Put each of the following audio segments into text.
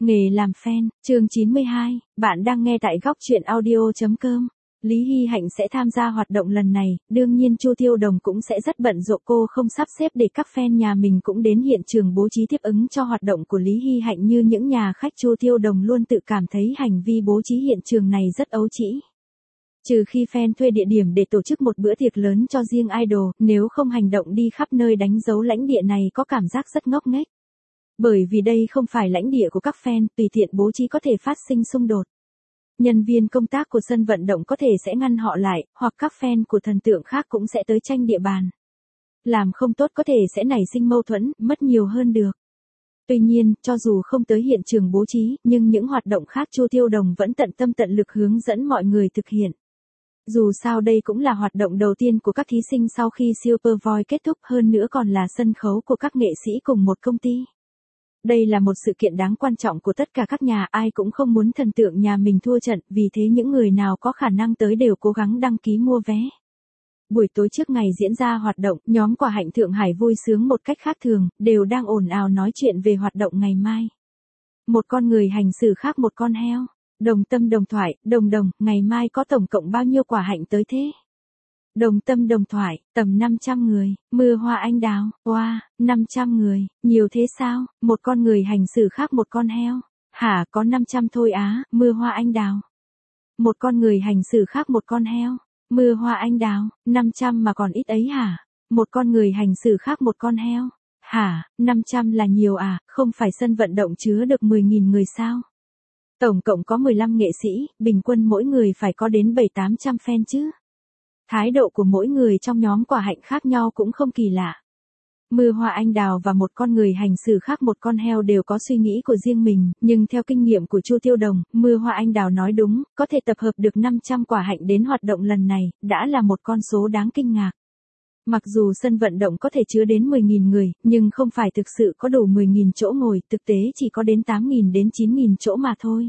Nghề làm fan, chương 92, bạn đang nghe tại góc truyện audio.com. Lý Hy Hạnh sẽ tham gia hoạt động lần này, đương nhiên Chu Tiêu Đồng cũng sẽ rất bận rộn, cô không sắp xếp để các fan nhà mình cũng đến hiện trường bố trí tiếp ứng cho hoạt động của Lý Hy Hạnh như những nhà khách. Chu Tiêu Đồng luôn tự cảm thấy hành vi bố trí hiện trường này rất ấu trĩ. Trừ khi fan thuê địa điểm để tổ chức một bữa tiệc lớn cho riêng idol, nếu không hành động đi khắp nơi đánh dấu lãnh địa này có cảm giác rất ngốc nghếch. Bởi vì đây không phải lãnh địa của các fan, tùy tiện bố trí có thể phát sinh xung đột. Nhân viên công tác của sân vận động có thể sẽ ngăn họ lại, hoặc các fan của thần tượng khác cũng sẽ tới tranh địa bàn. Làm không tốt có thể sẽ nảy sinh mâu thuẫn, mất nhiều hơn được. Tuy nhiên, cho dù không tới hiện trường bố trí, nhưng những hoạt động khác Chu Tiêu Đồng vẫn tận tâm tận lực hướng dẫn mọi người thực hiện. Dù sao đây cũng là hoạt động đầu tiên của các thí sinh sau khi Super Voice kết thúc, hơn nữa còn là sân khấu của các nghệ sĩ cùng một công ty. Đây là một sự kiện đáng quan trọng của tất cả các nhà, ai cũng không muốn thần tượng nhà mình thua trận, vì thế những người nào có khả năng tới đều cố gắng đăng ký mua vé. Buổi tối trước ngày diễn ra hoạt động, nhóm Quả Hạnh Thượng Hải vui sướng một cách khác thường, đều đang ồn ào nói chuyện về hoạt động ngày mai. Một con người hành xử khác một con heo. Đồng tâm đồng thoại, đồng, ngày mai có tổng cộng bao nhiêu quả hạnh tới thế? Đồng tâm đồng thoại, tầm 500 người, mưa hoa anh đào, wow, 500 người, nhiều thế sao? Một con người hành xử khác một con heo. Hả, có 500 thôi á, mưa hoa anh đào. Một con người hành xử khác một con heo. Mưa hoa anh đào, 500 mà còn ít ấy hả? Một con người hành xử khác một con heo. Hả, 500 là nhiều à, không phải sân vận động chứa được 10.000 người sao? Tổng cộng có 15 nghệ sĩ, bình quân mỗi người phải có đến 700-800 fan chứ. Thái độ của mỗi người trong nhóm Quả Hạnh khác nhau cũng không kỳ lạ. Mưa hoa anh đào và một con người hành xử khác một con heo đều có suy nghĩ của riêng mình, nhưng theo kinh nghiệm của Chu Tiêu Đồng, mưa hoa anh đào nói đúng, có thể tập hợp được 500 Quả Hạnh đến hoạt động lần này, đã là một con số đáng kinh ngạc. Mặc dù sân vận động có thể chứa đến 10.000 người, nhưng không phải thực sự có đủ 10.000 chỗ ngồi, thực tế chỉ có đến 8.000 đến 9.000 chỗ mà thôi.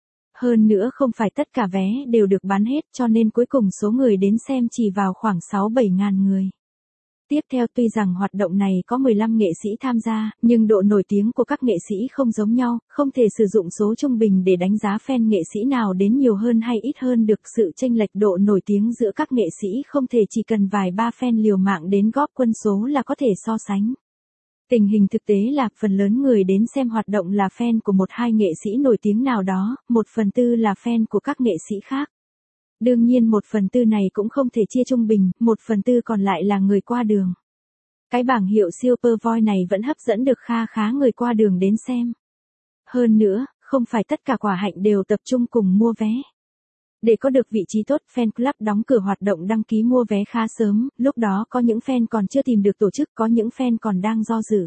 Hơn nữa không phải tất cả vé đều được bán hết, cho nên cuối cùng số người đến xem chỉ vào khoảng 6-7 ngàn người. Tiếp theo, tuy rằng hoạt động này có 15 nghệ sĩ tham gia, nhưng độ nổi tiếng của các nghệ sĩ không giống nhau, không thể sử dụng số trung bình để đánh giá fan nghệ sĩ nào đến nhiều hơn hay ít hơn được. Sự chênh lệch độ nổi tiếng giữa các nghệ sĩ không thể chỉ cần vài ba fan liều mạng đến góp quân số là có thể so sánh. Tình hình thực tế là phần lớn người đến xem hoạt động là fan của 1-2 nghệ sĩ nổi tiếng nào đó, 1/4 là fan của các nghệ sĩ khác. Đương nhiên 1/4 này cũng không thể chia trung bình, 1/4 còn lại là người qua đường. Cái bảng hiệu Super Voice này vẫn hấp dẫn được khá người qua đường đến xem. Hơn nữa, không phải tất cả Quả Hạnh đều tập trung cùng mua vé. Để có được vị trí tốt, fan club đóng cửa hoạt động đăng ký mua vé khá sớm, lúc đó có những fan còn chưa tìm được tổ chức, có những fan còn đang do dự.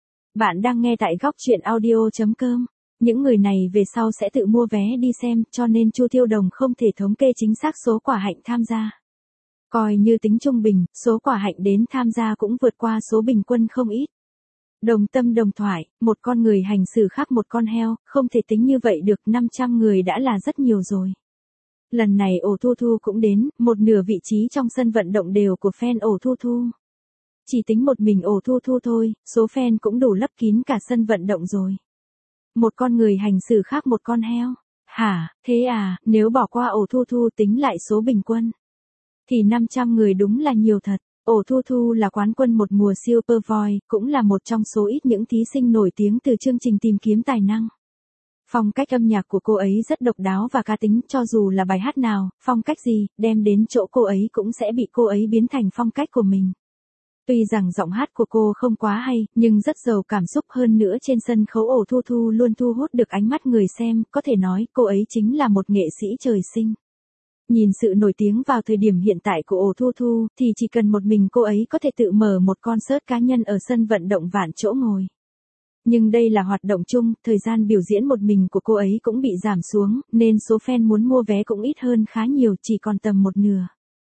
Bạn đang nghe tại góc truyện audio.com. Những người này về sau sẽ tự mua vé đi xem, cho nên Chu Tiêu Đồng không thể thống kê chính xác số Quả Hạnh tham gia. Coi như tính trung bình, số Quả Hạnh đến tham gia cũng vượt qua số bình quân không ít. Đồng tâm đồng thoại, một con người hành xử khác một con heo, không thể tính như vậy được, 500 người đã là rất nhiều rồi. Lần này Ổ Thu Thu cũng đến, một nửa vị trí trong sân vận động đều của fan Ổ Thu Thu. Chỉ tính một mình Ổ Thu Thu thôi, số fan cũng đủ lấp kín cả sân vận động rồi. Một con người hành xử khác một con heo. Hả, thế à, nếu bỏ qua Ổ Thu Thu tính lại số bình quân, thì 500 người đúng là nhiều thật. Ổ Thu Thu là quán quân một mùa Super Voice, cũng là một trong số ít những thí sinh nổi tiếng từ chương trình tìm kiếm tài năng. Phong cách âm nhạc của cô ấy rất độc đáo và cá tính, cho dù là bài hát nào, phong cách gì, đem đến chỗ cô ấy cũng sẽ bị cô ấy biến thành phong cách của mình. Tuy rằng giọng hát của cô không quá hay, nhưng rất giàu cảm xúc, hơn nữa trên sân khấu Ổ Thu Thu luôn thu hút được ánh mắt người xem, có thể nói cô ấy chính là một nghệ sĩ trời sinh. Nhìn sự nổi tiếng vào thời điểm hiện tại của Ổ Thu Thu, thì chỉ cần một mình cô ấy có thể tự mở một concert cá nhân ở sân vận động vạn chỗ ngồi. Nhưng đây là hoạt động chung, thời gian biểu diễn một mình của cô ấy cũng bị giảm xuống, nên số fan muốn mua vé cũng ít hơn khá nhiều, chỉ còn tầm một nửa.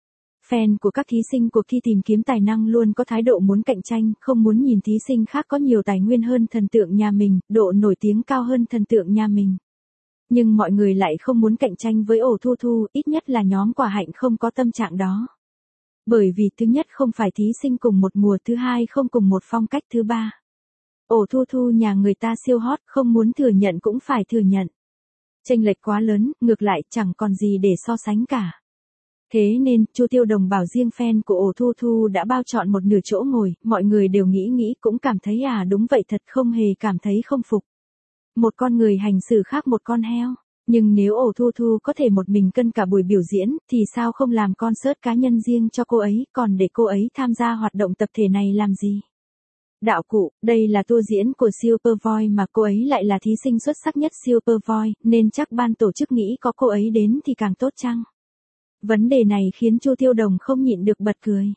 Fan của các thí sinh cuộc thi tìm kiếm tài năng luôn có thái độ muốn cạnh tranh, không muốn nhìn thí sinh khác có nhiều tài nguyên hơn thần tượng nhà mình, độ nổi tiếng cao hơn thần tượng nhà mình. Nhưng mọi người lại không muốn cạnh tranh với Ổ Thu Thu, ít nhất là nhóm Quả Hạnh không có tâm trạng đó. Bởi vì thứ nhất không phải thí sinh cùng một mùa, thứ hai không cùng một phong cách, thứ ba Ổ Thu Thu nhà người ta siêu hot, không muốn thừa nhận cũng phải thừa nhận. Chênh lệch quá lớn, ngược lại chẳng còn gì để so sánh cả. Thế nên, Chu Tiêu Đồng bảo riêng fan của Ổ Thu Thu đã bao trọn một nửa chỗ ngồi, mọi người đều nghĩ cũng cảm thấy đúng vậy thật, không hề cảm thấy không phục. Một con người hành xử khác một con heo. Nhưng nếu Ổ Thu Thu có thể một mình cân cả buổi biểu diễn, thì sao không làm concert cá nhân riêng cho cô ấy, còn để cô ấy tham gia hoạt động tập thể này làm gì? Đạo cụ, đây là tour diễn của Supervoice mà cô ấy lại là thí sinh xuất sắc nhất Supervoice, nên chắc ban tổ chức nghĩ có cô ấy đến thì càng tốt chăng? Vấn đề này khiến Chu Tiêu Đồng không nhịn được bật cười.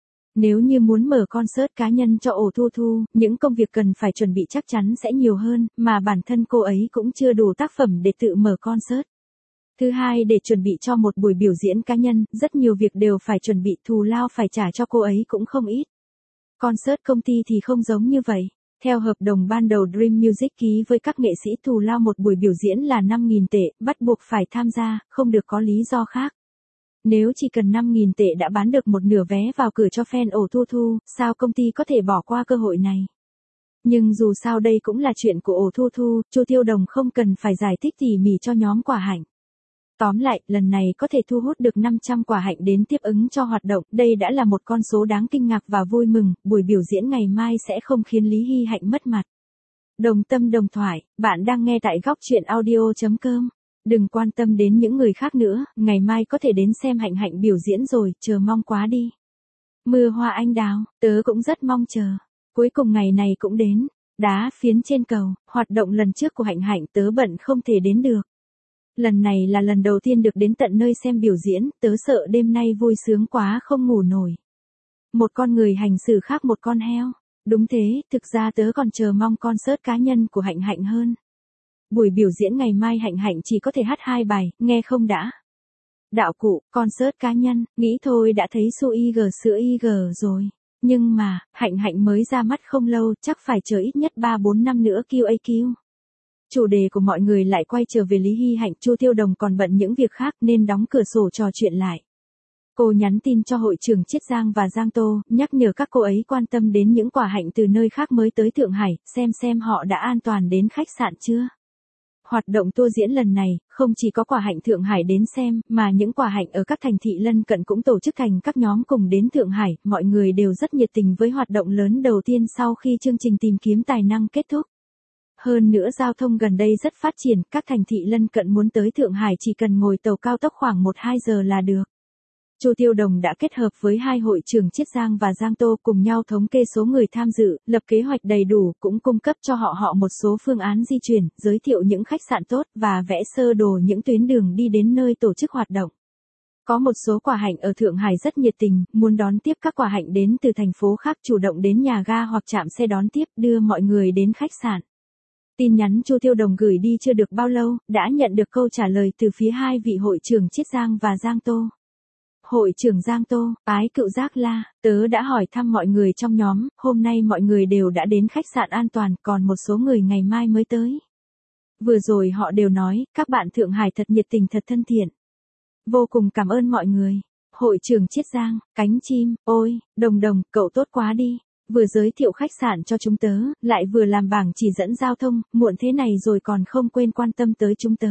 Nếu như muốn mở concert cá nhân cho Ổ Thu Thu, những công việc cần phải chuẩn bị chắc chắn sẽ nhiều hơn, mà bản thân cô ấy cũng chưa đủ tác phẩm để tự mở concert. Thứ hai, để chuẩn bị cho một buổi biểu diễn cá nhân, rất nhiều việc đều phải chuẩn bị, thù lao phải trả cho cô ấy cũng không ít. Concert công ty thì không giống như vậy. Theo hợp đồng ban đầu Dream Music ký với các nghệ sĩ, thù lao một buổi biểu diễn là 5.000 tệ, bắt buộc phải tham gia, không được có lý do khác. Nếu chỉ cần 5.000 tệ đã bán được một nửa vé vào cửa cho fan Ổ Thu Thu, sao công ty có thể bỏ qua cơ hội này? Nhưng dù sao đây cũng là chuyện của Ổ Thu Thu, Chu Tiêu Đồng không cần phải giải thích tỉ mỉ cho nhóm Quả Hạnh. Tóm lại, lần này có thể thu hút được 500 quả hạnh đến tiếp ứng cho hoạt động, đây đã là một con số đáng kinh ngạc và vui mừng, buổi biểu diễn ngày mai sẽ không khiến Lý Hy Hạnh mất mặt. Đồng tâm đồng thoại, bạn đang nghe tại góc truyện audio.com. Đừng quan tâm đến những người khác nữa, ngày mai có thể đến xem Hạnh Hạnh biểu diễn rồi, chờ mong quá đi. Mưa hoa anh đào, tớ cũng rất mong chờ. Cuối cùng ngày này cũng đến. Đá phiến trên cầu, hoạt động lần trước của Hạnh Hạnh tớ bận không thể đến được. Lần này là lần đầu tiên được đến tận nơi xem biểu diễn, tớ sợ đêm nay vui sướng quá không ngủ nổi. Một con người hành xử khác một con heo. Đúng thế, thực ra tớ còn chờ mong concert cá nhân của Hạnh Hạnh hơn. Buổi biểu diễn ngày mai Hạnh Hạnh chỉ có thể hát 2 bài, nghe không đã. Đạo cụ, concert cá nhân, nghĩ thôi đã thấy su IG sữa IG rồi. Nhưng mà, Hạnh Hạnh mới ra mắt không lâu, chắc phải chờ ít nhất 3-4 năm nữa QAQ. Chủ đề của mọi người lại quay trở về Lý Hy Hạnh, Chu Tiêu Đồng còn bận những việc khác nên đóng cửa sổ trò chuyện lại. Cô nhắn tin cho hội trưởng Chiết Giang và Giang Tô, nhắc nhở các cô ấy quan tâm đến những quả hạnh từ nơi khác mới tới Thượng Hải, xem họ đã an toàn đến khách sạn chưa. Hoạt động tour diễn lần này, không chỉ có quả hạnh Thượng Hải đến xem, mà những quả hạnh ở các thành thị lân cận cũng tổ chức thành các nhóm cùng đến Thượng Hải, mọi người đều rất nhiệt tình với hoạt động lớn đầu tiên sau khi chương trình tìm kiếm tài năng kết thúc. Hơn nữa giao thông gần đây rất phát triển, các thành thị lân cận muốn tới Thượng Hải chỉ cần ngồi tàu cao tốc khoảng 1-2 giờ là được. Chu Tiêu Đồng đã kết hợp với hai hội trưởng Chiết Giang và Giang Tô cùng nhau thống kê số người tham dự, lập kế hoạch đầy đủ, cũng cung cấp cho họ một số phương án di chuyển, giới thiệu những khách sạn tốt và vẽ sơ đồ những tuyến đường đi đến nơi tổ chức hoạt động. Có một số quả hạnh ở Thượng Hải rất nhiệt tình, muốn đón tiếp các quả hạnh đến từ thành phố khác, chủ động đến nhà ga hoặc trạm xe đón tiếp, đưa mọi người đến khách sạn. Tin nhắn Chu Tiêu Đồng gửi đi chưa được bao lâu, đã nhận được câu trả lời từ phía hai vị hội trưởng Chiết Giang và Giang Tô. Hội trưởng Giang Tô, ái cựu giác la, tớ đã hỏi thăm mọi người trong nhóm, hôm nay mọi người đều đã đến khách sạn an toàn, còn một số người ngày mai mới tới. Vừa rồi họ đều nói, các bạn Thượng Hải thật nhiệt tình thật thân thiện. Vô cùng cảm ơn mọi người. Hội trưởng Chiết Giang, cánh chim, ôi, Đồng, cậu tốt quá đi. Vừa giới thiệu khách sạn cho chúng tớ, lại vừa làm bảng chỉ dẫn giao thông, muộn thế này rồi còn không quên quan tâm tới chúng tớ.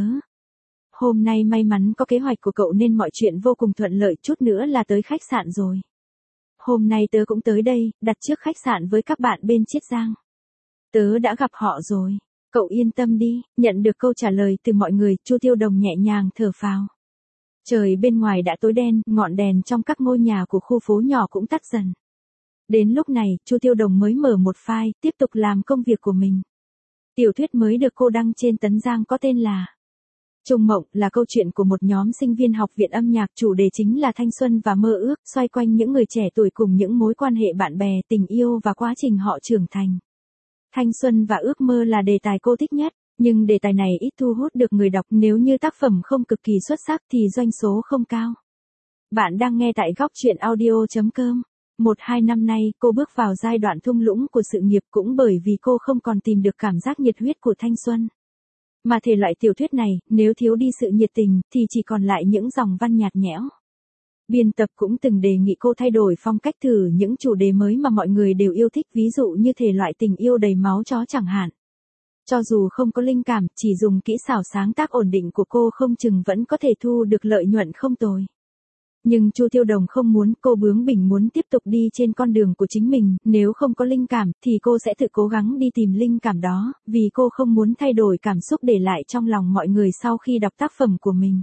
Hôm nay may mắn có kế hoạch của cậu nên mọi chuyện vô cùng thuận lợi, chút nữa là tới khách sạn rồi. Hôm nay tớ cũng tới đây, đặt trước khách sạn với các bạn bên Chiết Giang. Tớ đã gặp họ rồi. Cậu yên tâm đi, nhận được câu trả lời từ mọi người, Chu Tiêu Đồng nhẹ nhàng thở phào. Trời bên ngoài đã tối đen, ngọn đèn trong các ngôi nhà của khu phố nhỏ cũng tắt dần. Đến lúc này, Chu Tiêu Đồng mới mở một file, tiếp tục làm công việc của mình. Tiểu thuyết mới được cô đăng trên Tấn Giang có tên là Trùng Mộng, là câu chuyện của một nhóm sinh viên học viện âm nhạc, chủ đề chính là thanh xuân và mơ ước, xoay quanh những người trẻ tuổi cùng những mối quan hệ bạn bè, tình yêu và quá trình họ trưởng thành. Thanh xuân và ước mơ là đề tài cô thích nhất, nhưng đề tài này ít thu hút được người đọc, nếu như tác phẩm không cực kỳ xuất sắc thì doanh số không cao. Bạn đang nghe tại góc truyện audio.com. 1-2 năm nay, cô bước vào giai đoạn thung lũng của sự nghiệp cũng bởi vì cô không còn tìm được cảm giác nhiệt huyết của thanh xuân. Mà thể loại tiểu thuyết này, nếu thiếu đi sự nhiệt tình, thì chỉ còn lại những dòng văn nhạt nhẽo. Biên tập cũng từng đề nghị cô thay đổi phong cách thử những chủ đề mới mà mọi người đều yêu thích, ví dụ như thể loại tình yêu đầy máu chó chẳng hạn. Cho dù không có linh cảm, chỉ dùng kỹ xảo sáng tác ổn định của cô không chừng vẫn có thể thu được lợi nhuận không tồi. Nhưng Chu Tiêu Đồng không muốn, cô bướng bỉnh muốn tiếp tục đi trên con đường của chính mình, nếu không có linh cảm thì cô sẽ tự cố gắng đi tìm linh cảm đó, vì cô không muốn thay đổi cảm xúc để lại trong lòng mọi người sau khi đọc tác phẩm của mình.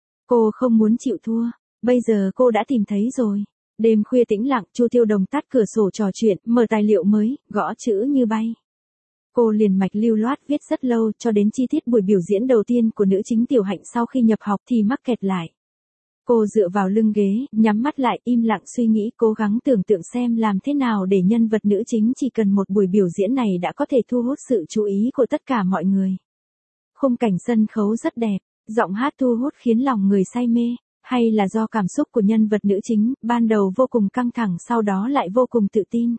Cô không muốn chịu thua, bây giờ cô đã tìm thấy rồi. Đêm khuya tĩnh lặng, Chu Tiêu Đồng tắt cửa sổ trò chuyện, mở tài liệu mới, gõ chữ như bay. Cô liền mạch lưu loát viết rất lâu, cho đến chi tiết buổi biểu diễn đầu tiên của nữ chính Tiểu Hạnh sau khi nhập học thì mắc kẹt lại. Cô dựa vào lưng ghế, nhắm mắt lại, im lặng suy nghĩ, cố gắng tưởng tượng xem làm thế nào để nhân vật nữ chính chỉ cần một buổi biểu diễn này đã có thể thu hút sự chú ý của tất cả mọi người. Khung cảnh sân khấu rất đẹp, giọng hát thu hút khiến lòng người say mê, hay là do cảm xúc của nhân vật nữ chính, ban đầu vô cùng căng thẳng sau đó lại vô cùng tự tin.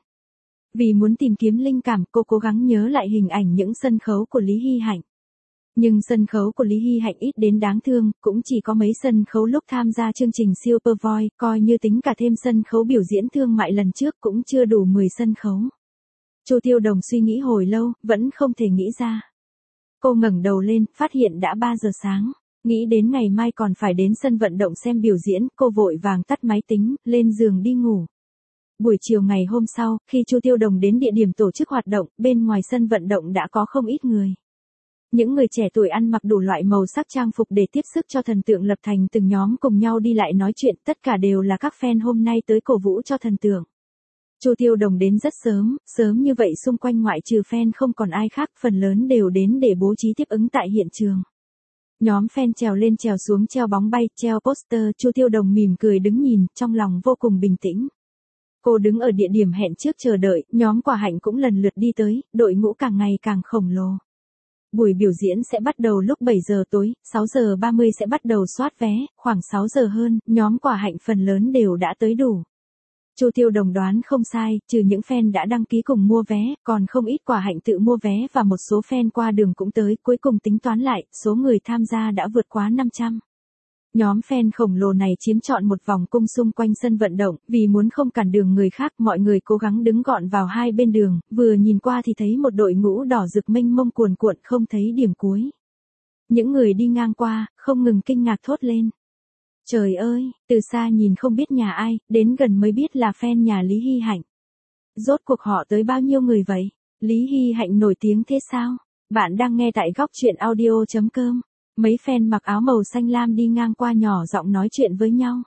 Vì muốn tìm kiếm linh cảm, cô cố gắng nhớ lại hình ảnh những sân khấu của Lý Hy Hạnh. Nhưng sân khấu của Lý Hy Hạnh ít đến đáng thương, cũng chỉ có mấy sân khấu lúc tham gia chương trình Super Voice, coi như tính cả thêm sân khấu biểu diễn thương mại lần trước cũng chưa đủ 10 sân khấu. Chu Tiêu Đồng suy nghĩ hồi lâu, vẫn không thể nghĩ ra. Cô ngẩng đầu lên, phát hiện đã 3 giờ sáng. Nghĩ đến ngày mai còn phải đến sân vận động xem biểu diễn, cô vội vàng tắt máy tính, lên giường đi ngủ. Buổi chiều ngày hôm sau, khi Chu Tiêu Đồng đến địa điểm tổ chức hoạt động, bên ngoài sân vận động đã có không ít người. Những người trẻ tuổi ăn mặc đủ loại màu sắc trang phục để tiếp sức cho thần tượng lập thành từng nhóm cùng nhau đi lại nói chuyện, tất cả đều là các fan hôm nay tới cổ vũ cho thần tượng. Chu Tiêu Đồng đến rất sớm, sớm như vậy xung quanh ngoại trừ fan không còn ai khác, phần lớn đều đến để bố trí tiếp ứng tại hiện trường. Nhóm fan trèo lên trèo xuống, treo bóng bay, treo poster, Chu Tiêu Đồng mỉm cười đứng nhìn, trong lòng vô cùng bình tĩnh. Cô đứng ở địa điểm hẹn trước chờ đợi, nhóm Quả Hạnh cũng lần lượt đi tới, đội ngũ càng ngày càng khổng lồ. Buổi biểu diễn sẽ bắt đầu lúc 7 giờ tối, 6 giờ 30 sẽ bắt đầu soát vé, khoảng 6 giờ hơn, nhóm Quả Hạnh phần lớn đều đã tới đủ. Chu Tiêu Đồng đoán không sai, trừ những fan đã đăng ký cùng mua vé, còn không ít Quả Hạnh tự mua vé và một số fan qua đường cũng tới, cuối cùng tính toán lại, số người tham gia đã vượt quá 500. Nhóm fan khổng lồ này chiếm trọn một vòng cung xung quanh sân vận động, vì muốn không cản đường người khác, mọi người cố gắng đứng gọn vào hai bên đường, vừa nhìn qua thì thấy một đội ngũ đỏ rực mênh mông cuồn cuộn không thấy điểm cuối. Những người đi ngang qua, không ngừng kinh ngạc thốt lên. Trời ơi, từ xa nhìn không biết nhà ai, đến gần mới biết là fan nhà Lý Hy Hạnh. Rốt cuộc họ tới bao nhiêu người vậy? Lý Hy Hạnh nổi tiếng thế sao? Bạn đang nghe tại góc truyện audio.com. Mấy fan mặc áo màu xanh lam đi ngang qua nhỏ giọng nói chuyện với nhau.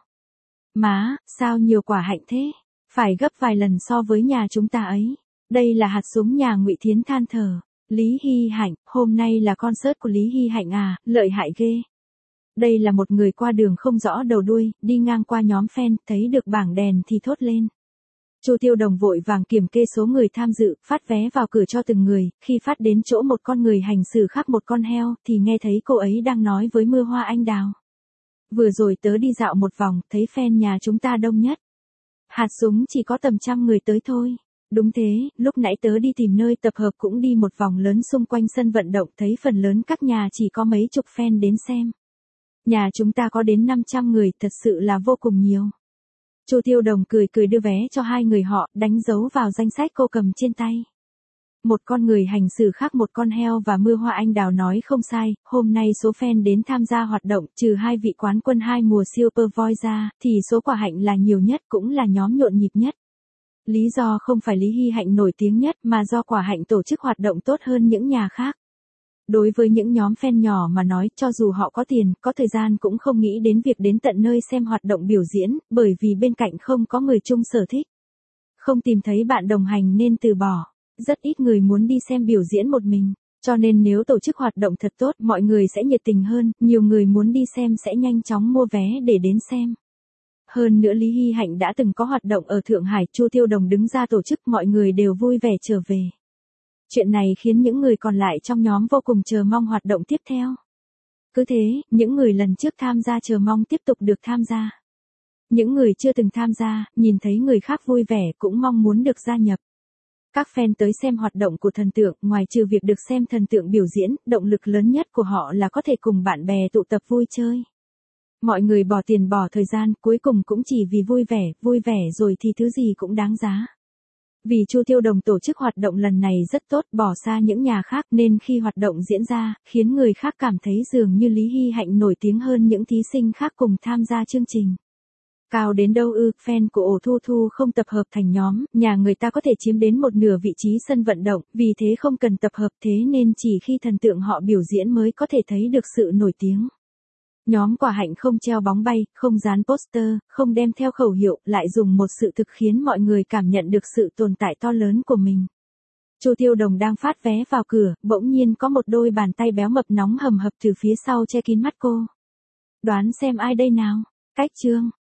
Má, sao nhiều Quả Hạnh thế? Phải gấp vài lần so với nhà chúng ta ấy. Đây là hạt súng nhà Ngụy Thiến than thở. Lý Hy Hạnh, hôm nay là concert của Lý Hy Hạnh à, lợi hại ghê. Đây là một người qua đường không rõ đầu đuôi, đi ngang qua nhóm fan, thấy được bảng đèn thì thốt lên. Chu Tiêu Đồng vội vàng kiểm kê số người tham dự, phát vé vào cửa cho từng người, khi phát đến chỗ một con người hành xử khác một con heo, thì nghe thấy cô ấy đang nói với Mưa Hoa Anh Đào. Vừa rồi tớ đi dạo một vòng, thấy fan nhà chúng ta đông nhất. Hạt súng chỉ có tầm 100 người tới thôi. Đúng thế, lúc nãy tớ đi tìm nơi tập hợp cũng đi một vòng lớn xung quanh sân vận động, thấy phần lớn các nhà chỉ có mấy chục fan đến xem. Nhà chúng ta có đến 500 người, thật sự là vô cùng nhiều. Chu Tiêu Đồng cười cười đưa vé cho hai người họ, đánh dấu vào danh sách cô cầm trên tay. Một con người hành xử khác một con heo và Mưa Hoa Anh Đào nói không sai, hôm nay số fan đến tham gia hoạt động, trừ hai vị quán quân 2 mùa Super Voice ra, thì số Quả Hạnh là nhiều nhất, cũng là nhóm nhộn nhịp nhất. Lý do không phải Lý Hy Hạnh nổi tiếng nhất mà do Quả Hạnh tổ chức hoạt động tốt hơn những nhà khác. Đối với những nhóm fan nhỏ mà nói, cho dù họ có tiền, có thời gian cũng không nghĩ đến việc đến tận nơi xem hoạt động biểu diễn, bởi vì bên cạnh không có người chung sở thích. Không tìm thấy bạn đồng hành nên từ bỏ. Rất ít người muốn đi xem biểu diễn một mình. Cho nên nếu tổ chức hoạt động thật tốt, mọi người sẽ nhiệt tình hơn, nhiều người muốn đi xem sẽ nhanh chóng mua vé để đến xem. Hơn nữa Lý Hy Hạnh đã từng có hoạt động ở Thượng Hải, Chu Tiêu Đồng đứng ra tổ chức, mọi người đều vui vẻ trở về. Chuyện này khiến những người còn lại trong nhóm vô cùng chờ mong hoạt động tiếp theo. Cứ thế, những người lần trước tham gia chờ mong tiếp tục được tham gia. Những người chưa từng tham gia, nhìn thấy người khác vui vẻ cũng mong muốn được gia nhập. Các fan tới xem hoạt động của thần tượng, ngoài trừ việc được xem thần tượng biểu diễn, động lực lớn nhất của họ là có thể cùng bạn bè tụ tập vui chơi. Mọi người bỏ tiền bỏ thời gian, cuối cùng cũng chỉ vì vui vẻ rồi thì thứ gì cũng đáng giá. Vì Chu Tiêu Đồng tổ chức hoạt động lần này rất tốt, bỏ xa những nhà khác nên khi hoạt động diễn ra, khiến người khác cảm thấy dường như Lý Hy Hạnh nổi tiếng hơn những thí sinh khác cùng tham gia chương trình. Cao đến đâu ư, fan của Ổ Thu Thu không tập hợp thành nhóm, nhà người ta có thể chiếm đến một nửa vị trí sân vận động, vì thế không cần tập hợp, thế nên chỉ khi thần tượng họ biểu diễn mới có thể thấy được sự nổi tiếng. Nhóm Quả Hạnh không treo bóng bay, không dán poster, không đem theo khẩu hiệu, lại dùng một sự thực khiến mọi người cảm nhận được sự tồn tại to lớn của mình. Chu Tiêu Đồng đang phát vé vào cửa, bỗng nhiên có một đôi bàn tay béo mập nóng hầm hập từ phía sau che kín mắt cô. Đoán xem ai đây nào? Cách Trương.